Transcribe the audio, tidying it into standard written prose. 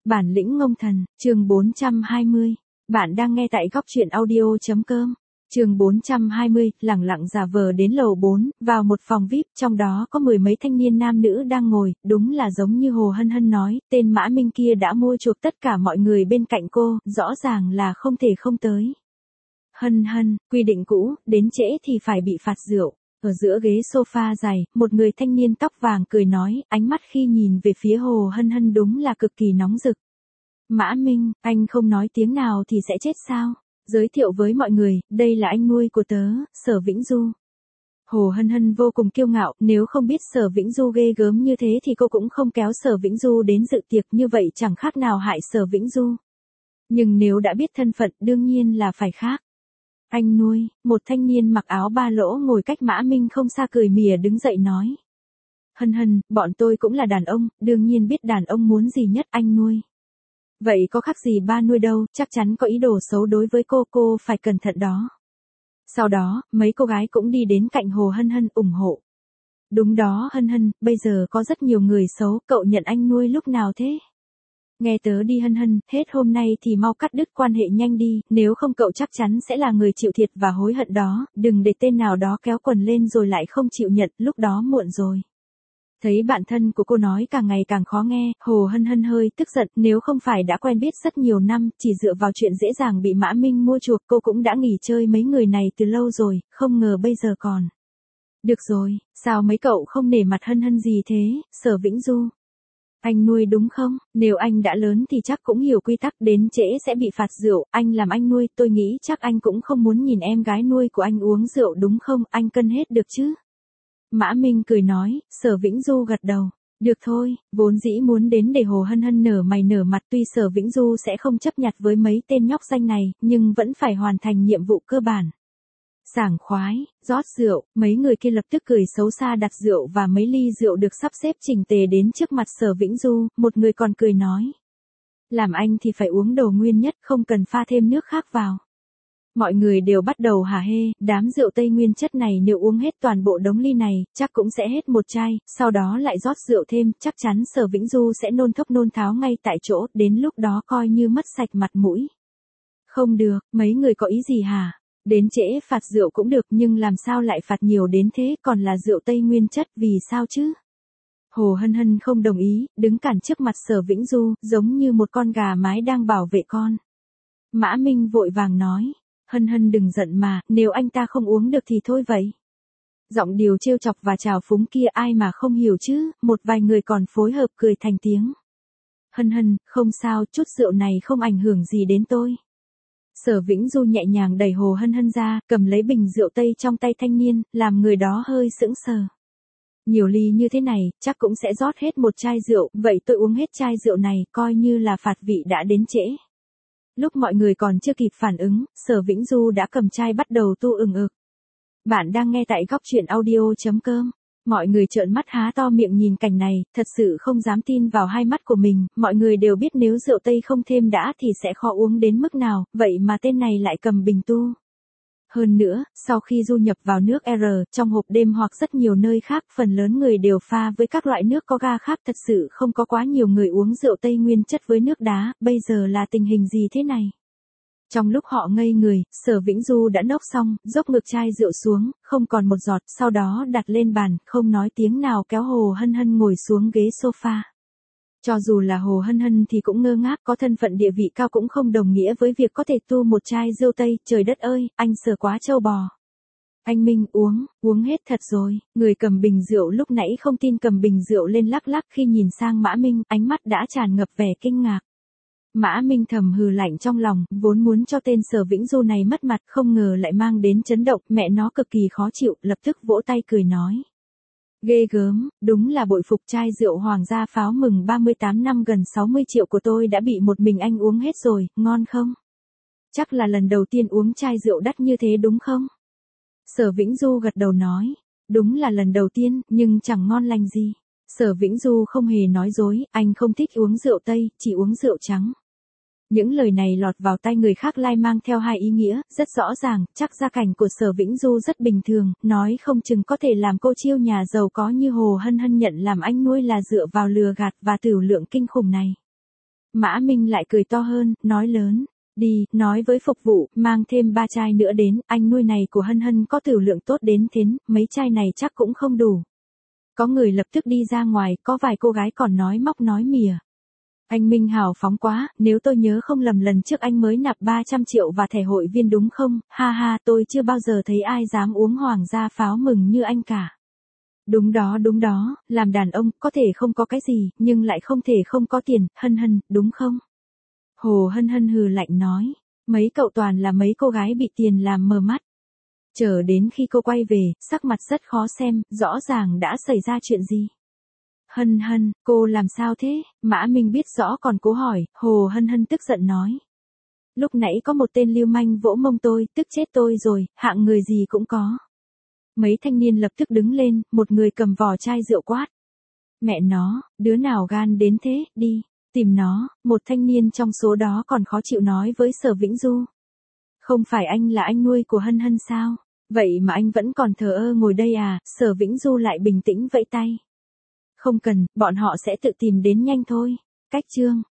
Bản lĩnh ngông thần, chương 420. Bạn đang nghe tại góc truyện audio.com. Chương 420, lẳng lặng giả vờ đến lầu 4, vào một phòng VIP, trong đó có mười mấy thanh niên nam nữ đang ngồi, đúng là giống như Hồ Hân Hân nói, tên Mã Minh kia đã mua chuộc tất cả mọi người bên cạnh cô, rõ ràng là không thể không tới. Hân Hân, quy định cũ, đến trễ thì phải bị phạt rượu. Ở giữa ghế sofa dài, một người thanh niên tóc vàng cười nói, ánh mắt khi nhìn về phía Hồ Hân Hân đúng là cực kỳ nóng rực. Mã Minh, anh không nói tiếng nào thì sẽ chết sao? Giới thiệu với mọi người, đây là anh nuôi của tớ, Sở Vĩnh Du. Hồ Hân Hân vô cùng kiêu ngạo, nếu không biết Sở Vĩnh Du ghê gớm như thế thì cô cũng không kéo Sở Vĩnh Du đến dự tiệc, như vậy chẳng khác nào hại Sở Vĩnh Du. Nhưng nếu đã biết thân phận đương nhiên là phải khác. Anh nuôi, một thanh niên mặc áo ba lỗ ngồi cách Mã Minh không xa cười mỉa đứng dậy nói. Hân Hân, bọn tôi cũng là đàn ông, đương nhiên biết đàn ông muốn gì nhất anh nuôi. Vậy có khác gì ba nuôi đâu, chắc chắn có ý đồ xấu đối với cô phải cẩn thận đó. Sau đó, mấy cô gái cũng đi đến cạnh Hồ Hân Hân ủng hộ. Đúng đó Hân Hân, bây giờ có rất nhiều người xấu, cậu nhận anh nuôi lúc nào thế? Nghe tớ đi Hân Hân, hết hôm nay thì mau cắt đứt quan hệ nhanh đi, nếu không cậu chắc chắn sẽ là người chịu thiệt và hối hận đó, đừng để tên nào đó kéo quần lên rồi lại không chịu nhận, lúc đó muộn rồi. Thấy bạn thân của cô nói càng ngày càng khó nghe, Hồ Hân Hân hơi tức giận, nếu không phải đã quen biết rất nhiều năm, chỉ dựa vào chuyện dễ dàng bị Mã Minh mua chuộc, cô cũng đã nghỉ chơi mấy người này từ lâu rồi, không ngờ bây giờ còn. Được rồi, sao mấy cậu không nể mặt Hân Hân gì thế, Sở Vĩnh Du? Anh nuôi đúng không? Nếu anh đã lớn thì chắc cũng hiểu quy tắc, đến trễ sẽ bị phạt rượu, anh làm anh nuôi, tôi nghĩ chắc anh cũng không muốn nhìn em gái nuôi của anh uống rượu đúng không, anh cân hết được chứ? Mã Minh cười nói, Sở Vĩnh Du gật đầu. Được thôi, vốn dĩ muốn đến để Hồ Hân Hân nở mày nở mặt, tuy Sở Vĩnh Du sẽ không chấp nhặt với mấy tên nhóc danh này, nhưng vẫn phải hoàn thành nhiệm vụ cơ bản. Sảng khoái, rót rượu, mấy người kia lập tức cười xấu xa đặt rượu và mấy ly rượu được sắp xếp chỉnh tề đến trước mặt Sở Vĩnh Du, một người còn cười nói. Làm anh thì phải uống đồ nguyên nhất, không cần pha thêm nước khác vào. Mọi người đều bắt đầu hả hê, đám rượu Tây nguyên chất này nếu uống hết toàn bộ đống ly này, chắc cũng sẽ hết một chai, sau đó lại rót rượu thêm, chắc chắn Sở Vĩnh Du sẽ nôn thốc nôn tháo ngay tại chỗ, đến lúc đó coi như mất sạch mặt mũi. Không được, mấy người có ý gì hả? Đến trễ phạt rượu cũng được nhưng làm sao lại phạt nhiều đến thế, còn là rượu Tây nguyên chất, vì sao chứ? Hồ Hân Hân không đồng ý, đứng cản trước mặt Sở Vĩnh Du, giống như một con gà mái đang bảo vệ con. Mã Minh vội vàng nói. Hân Hân đừng giận mà, nếu anh ta không uống được thì thôi vậy. Giọng điệu trêu chọc và trào phúng kia ai mà không hiểu chứ, một vài người còn phối hợp cười thành tiếng. Hân Hân, không sao, chút rượu này không ảnh hưởng gì đến tôi. Sở Vĩnh Du nhẹ nhàng đẩy Hồ Hân Hân ra, cầm lấy bình rượu Tây trong tay thanh niên, làm người đó hơi sững sờ. Nhiều ly như thế này, chắc cũng sẽ rót hết một chai rượu, vậy tôi uống hết chai rượu này, coi như là phạt vị đã đến trễ. Lúc mọi người còn chưa kịp phản ứng, Sở Vĩnh Du đã cầm chai bắt đầu tu ừng ực. Bạn đang nghe tại góc truyện audio.com. Mọi người trợn mắt há to miệng nhìn cảnh này, thật sự không dám tin vào hai mắt của mình, mọi người đều biết nếu rượu Tây không thêm đã thì sẽ khó uống đến mức nào, vậy mà tên này lại cầm bình tu. Hơn nữa, sau khi du nhập vào nước R, trong hộp đêm hoặc rất nhiều nơi khác, phần lớn người đều pha với các loại nước có ga khác, thật sự không có quá nhiều người uống rượu Tây nguyên chất với nước đá, bây giờ là tình hình gì thế này? Trong lúc họ ngây người, Sở Vĩnh Du đã nốc xong, dốc ngược chai rượu xuống, không còn một giọt, sau đó đặt lên bàn, không nói tiếng nào kéo Hồ Hân Hân ngồi xuống ghế sofa. Cho dù là Hồ Hân Hân thì cũng ngơ ngác, có thân phận địa vị cao cũng không đồng nghĩa với việc có thể tu một chai rượu Tây, trời đất ơi, anh Sở quá trâu bò. Anh Minh uống hết thật rồi, người cầm bình rượu lúc nãy không tin cầm bình rượu lên lắc lắc khi nhìn sang Mã Minh, ánh mắt đã tràn ngập vẻ kinh ngạc. Mã Minh thầm hừ lạnh trong lòng, vốn muốn cho tên Sở Vĩnh Du này mất mặt, không ngờ lại mang đến chấn động, mẹ nó cực kỳ khó chịu, lập tức vỗ tay cười nói. Ghê gớm, đúng là bội phục, chai rượu Hoàng gia pháo mừng 38 năm gần 60 triệu của tôi đã bị một mình anh uống hết rồi, ngon không? Chắc là lần đầu tiên uống chai rượu đắt như thế đúng không? Sở Vĩnh Du gật đầu nói, đúng là lần đầu tiên, nhưng chẳng ngon lành gì. Sở Vĩnh Du không hề nói dối, anh không thích uống rượu Tây, chỉ uống rượu trắng. Những lời này lọt vào tai người khác lai mang theo hai ý nghĩa, rất rõ ràng, chắc gia cảnh của Sở Vĩnh Du rất bình thường, nói không chừng có thể làm cô chiêu nhà giàu có như Hồ Hân Hân nhận làm anh nuôi là dựa vào lừa gạt và tửu lượng kinh khủng này. Mã Minh lại cười to hơn, nói lớn. Đi, nói với phục vụ, mang thêm 3 chai nữa đến, anh nuôi này của Hân Hân có tửu lượng tốt đến thến, mấy chai này chắc cũng không đủ. Có người lập tức đi ra ngoài, có vài cô gái còn nói móc nói mỉa. Anh Minh hào phóng quá, nếu tôi nhớ không lầm lần trước anh mới nạp 300 triệu và thẻ hội viên đúng không? Ha ha, tôi chưa bao giờ thấy ai dám uống hoàng gia pháo mừng như anh cả. Đúng đó, làm đàn ông có thể không có cái gì, nhưng lại không thể không có tiền, Hân Hân, đúng không? Hồ Hân Hân hừ lạnh nói, mấy cậu toàn là mấy cô gái bị tiền làm mờ mắt. Chờ đến khi cô quay về, sắc mặt rất khó xem, rõ ràng đã xảy ra chuyện gì. Hân Hân, cô làm sao thế? Mã Minh biết rõ còn cố hỏi, Hồ Hân Hân tức giận nói. Lúc nãy có một tên lưu manh vỗ mông tôi, tức chết tôi rồi, hạng người gì cũng có. Mấy thanh niên lập tức đứng lên, một người cầm vỏ chai rượu quát. Mẹ nó, đứa nào gan đến thế, đi, tìm nó, một thanh niên trong số đó còn khó chịu nói với Sở Vĩnh Du. Không phải anh là anh nuôi của Hân Hân sao? Vậy mà anh vẫn còn thờ ơ ngồi đây à? Sở Vĩnh Du lại bình tĩnh vẫy tay. Không cần, bọn họ sẽ tự tìm đến nhanh thôi. Cách chương